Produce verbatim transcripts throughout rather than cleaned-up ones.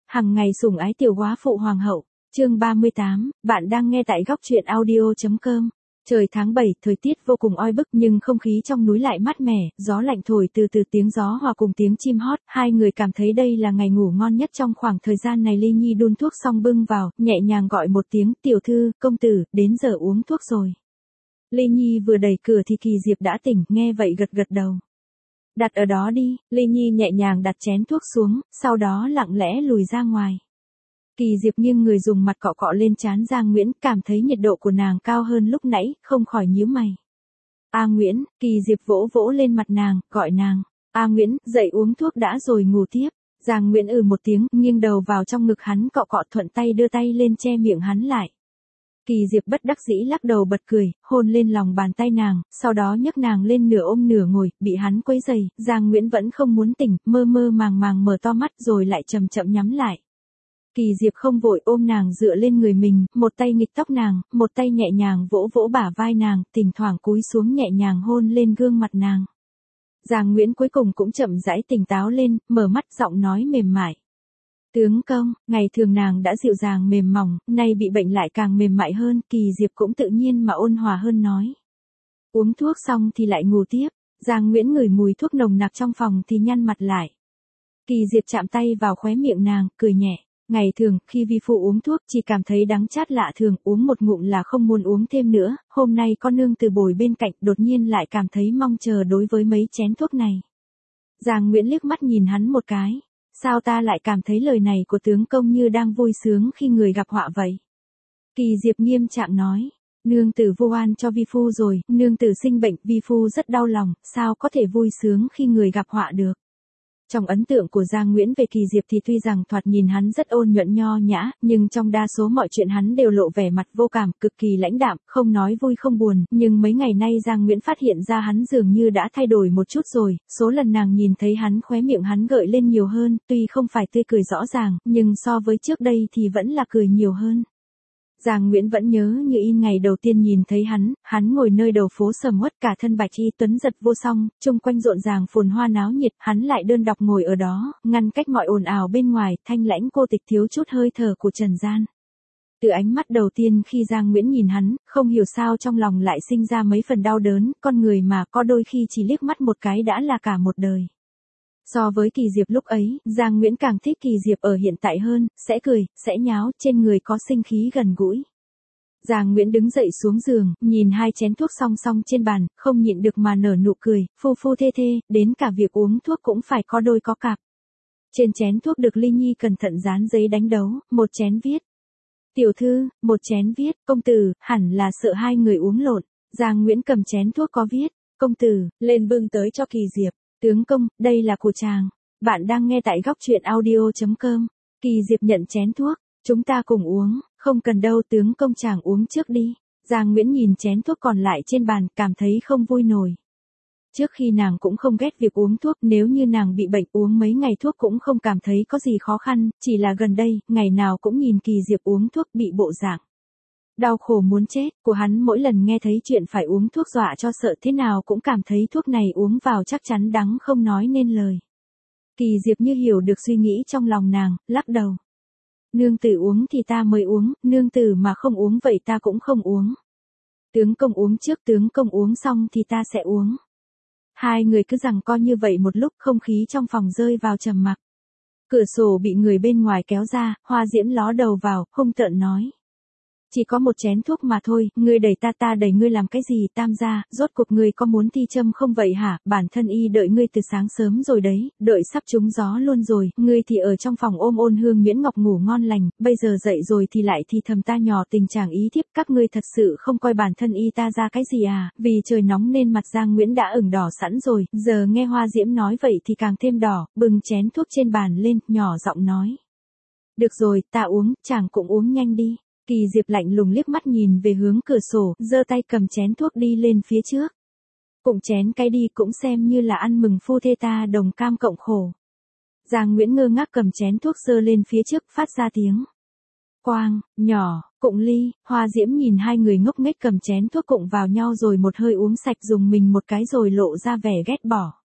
Hằng ngày sủng ái tiểu góa phụ hoàng hậu. Chương ba mươi tám, bạn đang nghe tại góc truyện audio.com. Trời tháng bảy, thời tiết vô cùng oi bức nhưng không khí trong núi lại mát mẻ, gió lạnh thổi từ từ, tiếng gió hòa cùng tiếng chim hót, hai người cảm thấy đây là ngày ngủ ngon nhất trong khoảng thời gian này. Ly Nhi đun thuốc xong bưng vào, nhẹ nhàng gọi một tiếng, tiểu thư, công tử, đến giờ uống thuốc rồi. Ly Nhi vừa đẩy cửa thì Kỳ Diệp đã tỉnh, nghe vậy gật gật đầu. Đặt ở đó đi, Ly Nhi nhẹ nhàng đặt chén thuốc xuống, sau đó lặng lẽ lùi ra ngoài. Kỳ Diệp nghiêng người dùng mặt cọ cọ lên trán Giang Nguyễn, cảm thấy nhiệt độ của nàng cao hơn lúc nãy, không khỏi nhíu mày. A Nguyễn, Kỳ Diệp vỗ vỗ lên mặt nàng, gọi nàng. A Nguyễn, dậy uống thuốc đã rồi ngủ tiếp. Giang Nguyễn ừ một tiếng, nghiêng đầu vào trong ngực hắn cọ cọ, thuận tay đưa tay lên che miệng hắn lại. Kỳ Diệp bất đắc dĩ lắc đầu bật cười, hôn lên lòng bàn tay nàng, sau đó nhấc nàng lên nửa ôm nửa ngồi, bị hắn quấy rầy, Giang Nguyễn vẫn không muốn tỉnh, mơ mơ màng màng mở to mắt rồi lại chậm chậm nhắm lại. Kỳ Diệp không vội ôm nàng dựa lên người mình, một tay nghịch tóc nàng, một tay nhẹ nhàng vỗ vỗ bả vai nàng, thỉnh thoảng cúi xuống nhẹ nhàng hôn lên gương mặt nàng. Giang Nguyễn cuối cùng cũng chậm rãi tỉnh táo lên, mở mắt, giọng nói mềm mại. Tướng công, ngày thường nàng đã dịu dàng mềm mỏng, nay bị bệnh lại càng mềm mại hơn, Kỳ Diệp cũng tự nhiên mà ôn hòa hơn nói. Uống thuốc xong thì lại ngủ tiếp, Giang Nguyễn ngửi mùi thuốc nồng nặc trong phòng thì nhăn mặt lại. Kỳ Diệp chạm tay vào khóe miệng nàng, cười nhẹ. Ngày thường, khi vi phụ uống thuốc chỉ cảm thấy đắng chát lạ thường, uống một ngụm là không muốn uống thêm nữa, hôm nay con nương từ bồi bên cạnh đột nhiên lại cảm thấy mong chờ đối với mấy chén thuốc này. Giang Nguyễn liếc mắt nhìn hắn một cái. Sao ta lại cảm thấy lời này của tướng công như đang vui sướng khi người gặp họa vậy? Kỳ Diệp nghiêm trạng nói. Nương tử vu oan cho vi phu rồi, nương tử sinh bệnh, vi phu rất đau lòng, sao có thể vui sướng khi người gặp họa được? Trong ấn tượng của Giang Nguyễn về Kỳ Diệp thì tuy rằng thoạt nhìn hắn rất ôn nhuận nho nhã, nhưng trong đa số mọi chuyện hắn đều lộ vẻ mặt vô cảm, cực kỳ lãnh đạm, không nói vui không buồn, nhưng mấy ngày nay Giang Nguyễn phát hiện ra hắn dường như đã thay đổi một chút rồi, số lần nàng nhìn thấy hắn khóe miệng hắn gợi lên nhiều hơn, tuy không phải tươi cười rõ ràng, nhưng so với trước đây thì vẫn là cười nhiều hơn. Giang Nguyễn vẫn nhớ như in ngày đầu tiên nhìn thấy hắn, hắn ngồi nơi đầu phố sầm uất, cả thân bạch y tuấn giật vô song, chung quanh rộn ràng phồn hoa náo nhiệt, hắn lại đơn độc ngồi ở đó, ngăn cách mọi ồn ào bên ngoài, thanh lãnh cô tịch thiếu chút hơi thở của trần gian. Từ ánh mắt đầu tiên khi Giang Nguyễn nhìn hắn, không hiểu sao trong lòng lại sinh ra mấy phần đau đớn, con người mà có đôi khi chỉ liếc mắt một cái đã là cả một đời. So với Kỳ Diệp lúc ấy, Giang Nguyễn càng thích Kỳ Diệp ở hiện tại hơn, sẽ cười, sẽ nháo, trên người có sinh khí gần gũi. Giang Nguyễn đứng dậy xuống giường, nhìn hai chén thuốc song song trên bàn, không nhịn được mà nở nụ cười, phu phu thê thê, đến cả việc uống thuốc cũng phải có đôi có cặp. Trên chén thuốc được Ly Nhi cẩn thận dán giấy đánh dấu, một chén viết. Tiểu thư, một chén viết, công tử, hẳn là sợ hai người uống lộn. Giang Nguyễn cầm chén thuốc có viết, công tử, lên bưng tới cho Kỳ Diệp. Tướng công, đây là của chàng. Bạn đang nghe tại góc truyện audio.com. Kỳ Diệp nhận chén thuốc. Chúng ta cùng uống, không cần đâu, tướng công chàng uống trước đi. Giang Nguyễn nhìn chén thuốc còn lại trên bàn, cảm thấy không vui nổi. Trước khi nàng cũng không ghét việc uống thuốc, nếu như nàng bị bệnh uống mấy ngày thuốc cũng không cảm thấy có gì khó khăn, chỉ là gần đây, ngày nào cũng nhìn Kỳ Diệp uống thuốc bị bộ dạng đau khổ muốn chết, của hắn mỗi lần nghe thấy chuyện phải uống thuốc dọa cho sợ thế nào cũng cảm thấy thuốc này uống vào chắc chắn đắng không nói nên lời. Kỳ Diệp như hiểu được suy nghĩ trong lòng nàng, lắc đầu. Nương tử uống thì ta mới uống, nương tử mà không uống vậy ta cũng không uống. Tướng công uống trước, tướng công uống xong thì ta sẽ uống. Hai người cứ giằng co như vậy một lúc, không khí trong phòng rơi vào trầm mặc. Cửa sổ bị người bên ngoài kéo ra, Hoa Diễm ló đầu vào, hung tợn nói. Chỉ có một chén thuốc mà thôi, ngươi đẩy ta ta đẩy ngươi làm cái gì, Tam gia, rốt cuộc ngươi có muốn thi châm không vậy hả, bản thân y đợi ngươi từ sáng sớm rồi đấy, đợi sắp trúng gió luôn rồi, ngươi thì ở trong phòng ôm ôn hương miễn ngọc ngủ ngon lành, bây giờ dậy rồi thì lại thì thầm ta nhỏ tình chàng ý thiếp, các ngươi thật sự không coi bản thân y ta ra cái gì à, vì trời nóng nên mặt Giang Nguyễn đã ửng đỏ sẵn rồi, giờ nghe Hoa Diễm nói vậy thì càng thêm đỏ, bưng chén thuốc trên bàn lên, nhỏ giọng nói. Được rồi, ta uống, chàng cũng uống nhanh đi. Kỳ Diệp lạnh lùng liếc mắt nhìn về hướng cửa sổ, giơ tay cầm chén thuốc đi lên phía trước. Cũng chén cái đi cũng xem như là ăn mừng phu thê ta đồng cam cộng khổ. Giang Nguyễn ngơ ngác cầm chén thuốc giơ lên phía trước, phát ra tiếng. Quang, nhỏ, cụng ly, Hoa Diễm nhìn hai người ngốc nghếch cầm chén thuốc cụng vào nhau rồi một hơi uống sạch dùng mình một cái rồi lộ ra vẻ ghét bỏ.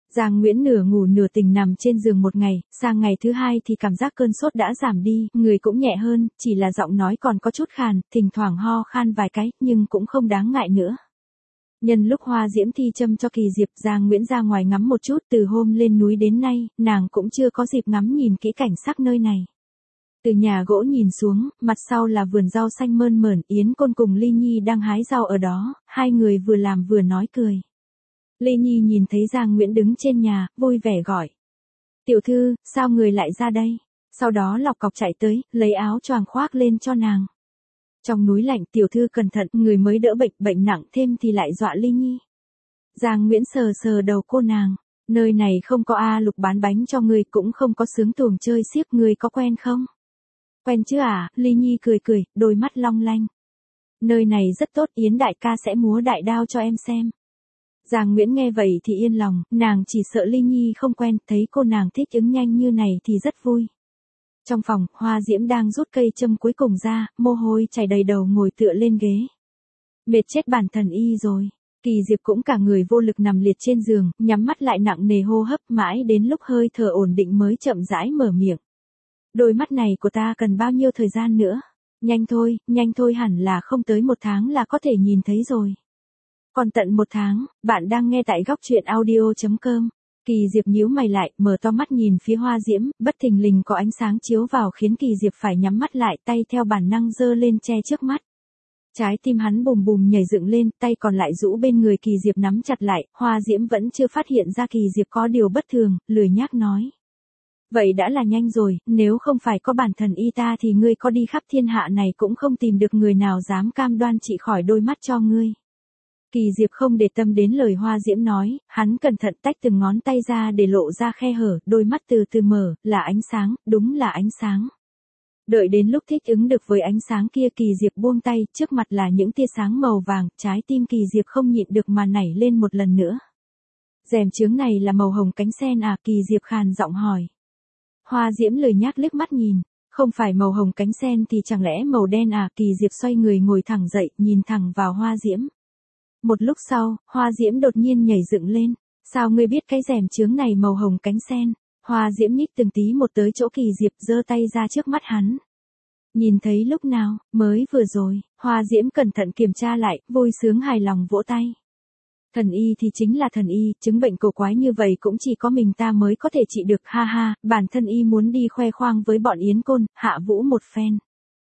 Giang Nguyễn nửa ngủ nửa tỉnh nằm trên giường một ngày, sang ngày thứ hai thì cảm giác cơn sốt đã giảm đi, người cũng nhẹ hơn, chỉ là giọng nói còn có chút khàn, thỉnh thoảng ho khan vài cái, nhưng cũng không đáng ngại nữa. Nhân lúc Hoa Diễm thi châm cho Kỳ Diệp, Giang Nguyễn ra ngoài ngắm một chút, từ hôm lên núi đến nay, nàng cũng chưa có dịp ngắm nhìn kỹ cảnh sắc nơi này. Từ nhà gỗ nhìn xuống, mặt sau là vườn rau xanh mơn mởn, Yến Côn cùng Ly Nhi đang hái rau ở đó, hai người vừa làm vừa nói cười. Ly Nhi nhìn thấy Giang Nguyễn đứng trên nhà, vui vẻ gọi. Tiểu thư, sao người lại ra đây? Sau đó lọc cọc chạy tới, lấy áo choàng khoác lên cho nàng. Trong núi lạnh, tiểu thư cẩn thận, người mới đỡ bệnh, bệnh nặng thêm thì lại dọa Ly Nhi. Giang Nguyễn sờ sờ đầu cô nàng. Nơi này không có A Lục bán bánh cho người, cũng không có sướng tuồng chơi xiếc, người có quen không? Quen chứ à? Ly Nhi cười cười, đôi mắt long lanh. Nơi này rất tốt, Yến đại ca sẽ múa đại đao cho em xem. Giang Nguyễn nghe vậy thì yên lòng, nàng chỉ sợ Ly Nhi không quen, thấy cô nàng thích ứng nhanh như này thì rất vui. Trong phòng, Hoa Diễm đang rút cây châm cuối cùng ra, mồ hôi chảy đầy đầu ngồi tựa lên ghế. Mệt chết bản thần y rồi. Kỳ Diệp cũng cả người vô lực nằm liệt trên giường, nhắm mắt lại nặng nề hô hấp, mãi đến lúc hơi thở ổn định mới chậm rãi mở miệng. Đôi mắt này của ta cần bao nhiêu thời gian nữa? Nhanh thôi, nhanh thôi, hẳn là không tới một tháng là có thể nhìn thấy rồi. Còn tận một tháng, bạn đang nghe tại góc truyện audio chấm com. Kỳ Diệp nhíu mày lại, mở to mắt nhìn phía Hoa Diễm, bất thình lình có ánh sáng chiếu vào khiến Kỳ Diệp phải nhắm mắt lại, tay theo bản năng giơ lên che trước mắt. Trái tim hắn bùm bùm nhảy dựng lên, tay còn lại rũ bên người Kỳ Diệp nắm chặt lại, Hoa Diễm vẫn chưa phát hiện ra Kỳ Diệp có điều bất thường, lười nhác nói. Vậy đã là nhanh rồi, nếu không phải có bản thần y ta thì ngươi có đi khắp thiên hạ này cũng không tìm được người nào dám cam đoan trị khỏi đôi mắt cho ngươi. Kỳ Diệp không để tâm đến lời Hoa Diễm nói, hắn cẩn thận tách từng ngón tay ra để lộ ra khe hở, đôi mắt từ từ mở, là ánh sáng, đúng là ánh sáng. Đợi đến lúc thích ứng được với ánh sáng kia, Kỳ Diệp buông tay, trước mặt là những tia sáng màu vàng, trái tim Kỳ Diệp không nhịn được mà nảy lên một lần nữa. Rèm chướng này là màu hồng cánh sen à? Kỳ Diệp khàn giọng hỏi. Hoa Diễm lười nhác liếc mắt nhìn, không phải màu hồng cánh sen thì chẳng lẽ màu đen à? Kỳ Diệp xoay người ngồi thẳng dậy, nhìn thẳng vào Hoa Diễm. Một lúc sau, Hoa Diễm đột nhiên nhảy dựng lên. Sao ngươi biết cái rèm chướng này màu hồng cánh sen? Hoa Diễm nhích từng tí một tới chỗ Kỳ Diệp, giơ tay ra trước mắt hắn. Nhìn thấy lúc nào? Mới vừa rồi. Hoa Diễm cẩn thận kiểm tra lại, vui sướng hài lòng vỗ tay. Thần y thì chính là thần y, chứng bệnh cổ quái như vậy cũng chỉ có mình ta mới có thể trị được, ha ha, bản thân y muốn đi khoe khoang với bọn Yến Côn, hạ vũ một phen.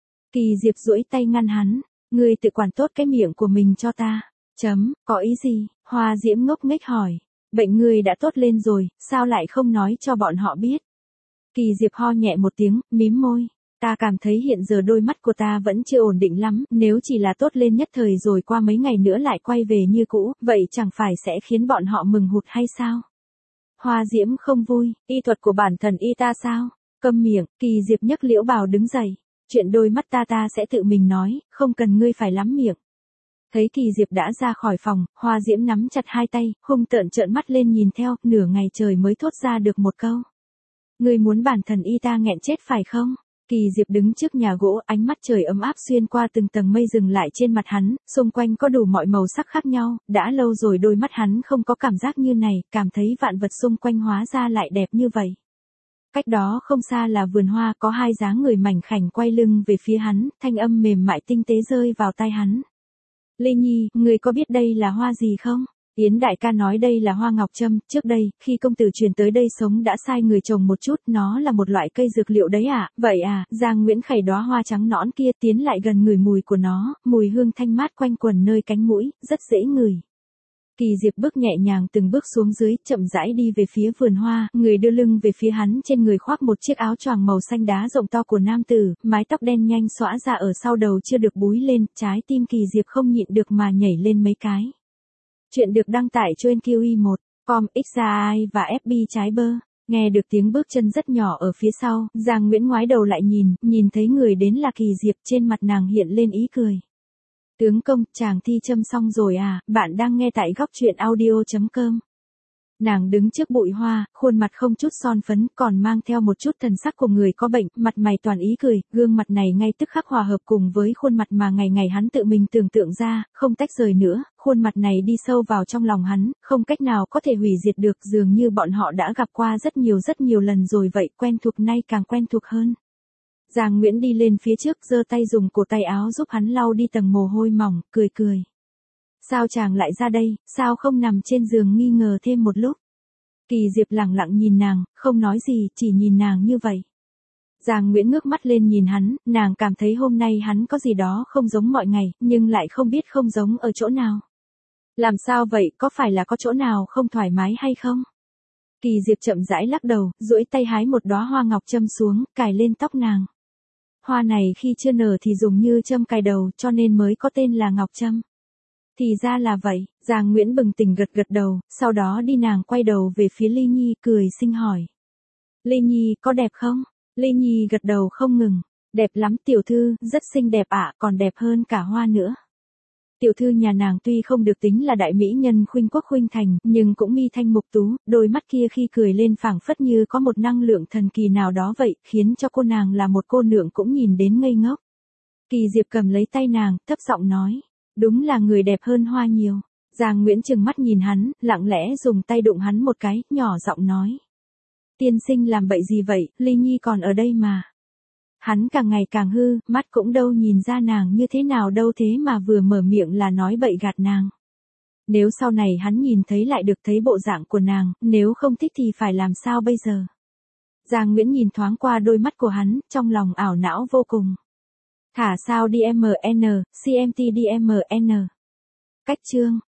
Kỳ Diệp duỗi tay ngăn hắn, ngươi tự quản tốt cái miệng của mình cho ta. Chấm, có ý gì? Hoa Diễm ngốc nghếch hỏi. Bệnh ngươi đã tốt lên rồi, sao lại không nói cho bọn họ biết? Kỳ Diệp ho nhẹ một tiếng, mím môi. Ta cảm thấy hiện giờ đôi mắt của ta vẫn chưa ổn định lắm, nếu chỉ là tốt lên nhất thời rồi qua mấy ngày nữa lại quay về như cũ, vậy chẳng phải sẽ khiến bọn họ mừng hụt hay sao? Hoa Diễm không vui, y thuật của bản thần y ta sao? Câm miệng, Kỳ Diệp nhấc Liễu Bào đứng dậy. Chuyện đôi mắt ta ta sẽ tự mình nói, không cần ngươi phải lắm miệng. Thấy Kỳ Diệp đã ra khỏi phòng, Hoa Diễm nắm chặt hai tay, hung tợn trợn mắt lên nhìn theo, nửa ngày trời mới thốt ra được một câu. Ngươi muốn bản thần y ta nghẹn chết phải không? Kỳ Diệp đứng trước nhà gỗ, ánh mắt trời ấm áp xuyên qua từng tầng mây dừng lại trên mặt hắn, xung quanh có đủ mọi màu sắc khác nhau, đã lâu rồi đôi mắt hắn không có cảm giác như này, cảm thấy vạn vật xung quanh hóa ra lại đẹp như vậy. Cách đó không xa là vườn hoa, có hai dáng người mảnh khảnh quay lưng về phía hắn, thanh âm mềm mại tinh tế rơi vào tai hắn. Lê Nhi, người có biết đây là hoa gì không? Yến đại ca nói đây là hoa ngọc trâm, trước đây, khi công tử truyền tới đây sống đã sai người trồng một chút, nó là một loại cây dược liệu đấy à, vậy à, Giang Nguyễn khẩy đóa hoa trắng nõn kia tiến lại gần ngửi mùi của nó, mùi hương thanh mát quanh quần nơi cánh mũi, rất dễ ngửi. Kỳ Diệp bước nhẹ nhàng từng bước xuống dưới, chậm rãi đi về phía vườn hoa, người đưa lưng về phía hắn, trên người khoác một chiếc áo choàng màu xanh đá rộng to của nam tử, mái tóc đen nhanh xõa ra ở sau đầu chưa được búi lên, trái tim Kỳ Diệp không nhịn được mà nhảy lên mấy cái. Chuyện được đăng tải trên Q I một chấm com, X A I và F B trái bơ. Nghe được tiếng bước chân rất nhỏ ở phía sau, Giang Nguyễn ngoái đầu lại nhìn, nhìn thấy người đến là Kỳ Diệp, trên mặt nàng hiện lên ý cười. Tướng công, chàng thi châm xong rồi à, bạn đang nghe tại góc truyện audio chấm com. Nàng đứng trước bụi hoa, khuôn mặt không chút son phấn, còn mang theo một chút thần sắc của người có bệnh, mặt mày toàn ý cười, gương mặt này ngay tức khắc hòa hợp cùng với khuôn mặt mà ngày ngày hắn tự mình tưởng tượng ra, không tách rời nữa, khuôn mặt này đi sâu vào trong lòng hắn, không cách nào có thể hủy diệt được, dường như bọn họ đã gặp qua rất nhiều rất nhiều lần rồi vậy, quen thuộc nay càng quen thuộc hơn. Giang Nguyễn đi lên phía trước, giơ tay dùng cổ tay áo giúp hắn lau đi tầng mồ hôi mỏng, cười cười. Sao chàng lại ra đây, sao không nằm trên giường nghi ngờ thêm một lúc? Kỳ Diệp lẳng lặng nhìn nàng, không nói gì, chỉ nhìn nàng như vậy. Giang Nguyễn ngước mắt lên nhìn hắn, nàng cảm thấy hôm nay hắn có gì đó không giống mọi ngày, nhưng lại không biết không giống ở chỗ nào. Làm sao vậy, có phải là có chỗ nào không thoải mái hay không? Kỳ Diệp chậm rãi lắc đầu, duỗi tay hái một đóa hoa ngọc châm xuống, cài lên tóc nàng. Hoa này khi chưa nở thì dùng như châm cài đầu, cho nên mới có tên là ngọc châm. Thì ra là vậy, Giang Nguyễn bừng tỉnh gật gật đầu, sau đó đi nàng quay đầu về phía Ly Nhi, cười xinh hỏi. Ly Nhi, có đẹp không? Ly Nhi gật đầu không ngừng. Đẹp lắm tiểu thư, rất xinh đẹp ạ, còn đẹp hơn cả hoa nữa. Tiểu thư nhà nàng tuy không được tính là đại mỹ nhân khuynh quốc khuynh thành, nhưng cũng mi thanh mục tú, đôi mắt kia khi cười lên phảng phất như có một năng lượng thần kỳ nào đó vậy, khiến cho cô nàng là một cô nương cũng nhìn đến ngây ngốc. Kỳ Diệp cầm lấy tay nàng, thấp giọng nói. Đúng là người đẹp hơn hoa nhiều. Giang Nguyễn trừng mắt nhìn hắn, lặng lẽ dùng tay đụng hắn một cái, nhỏ giọng nói. Tiên sinh làm bậy gì vậy, Ly Nhi còn ở đây mà. Hắn càng ngày càng hư, mắt cũng đâu nhìn ra nàng như thế nào đâu thế mà vừa mở miệng là nói bậy gạt nàng. Nếu sau này hắn nhìn thấy lại được thấy bộ dạng của nàng, nếu không thích thì phải làm sao bây giờ? Giang Nguyễn nhìn thoáng qua đôi mắt của hắn, trong lòng ảo não vô cùng. Thả sao đi em en, xê em tê đi em en. Cách chương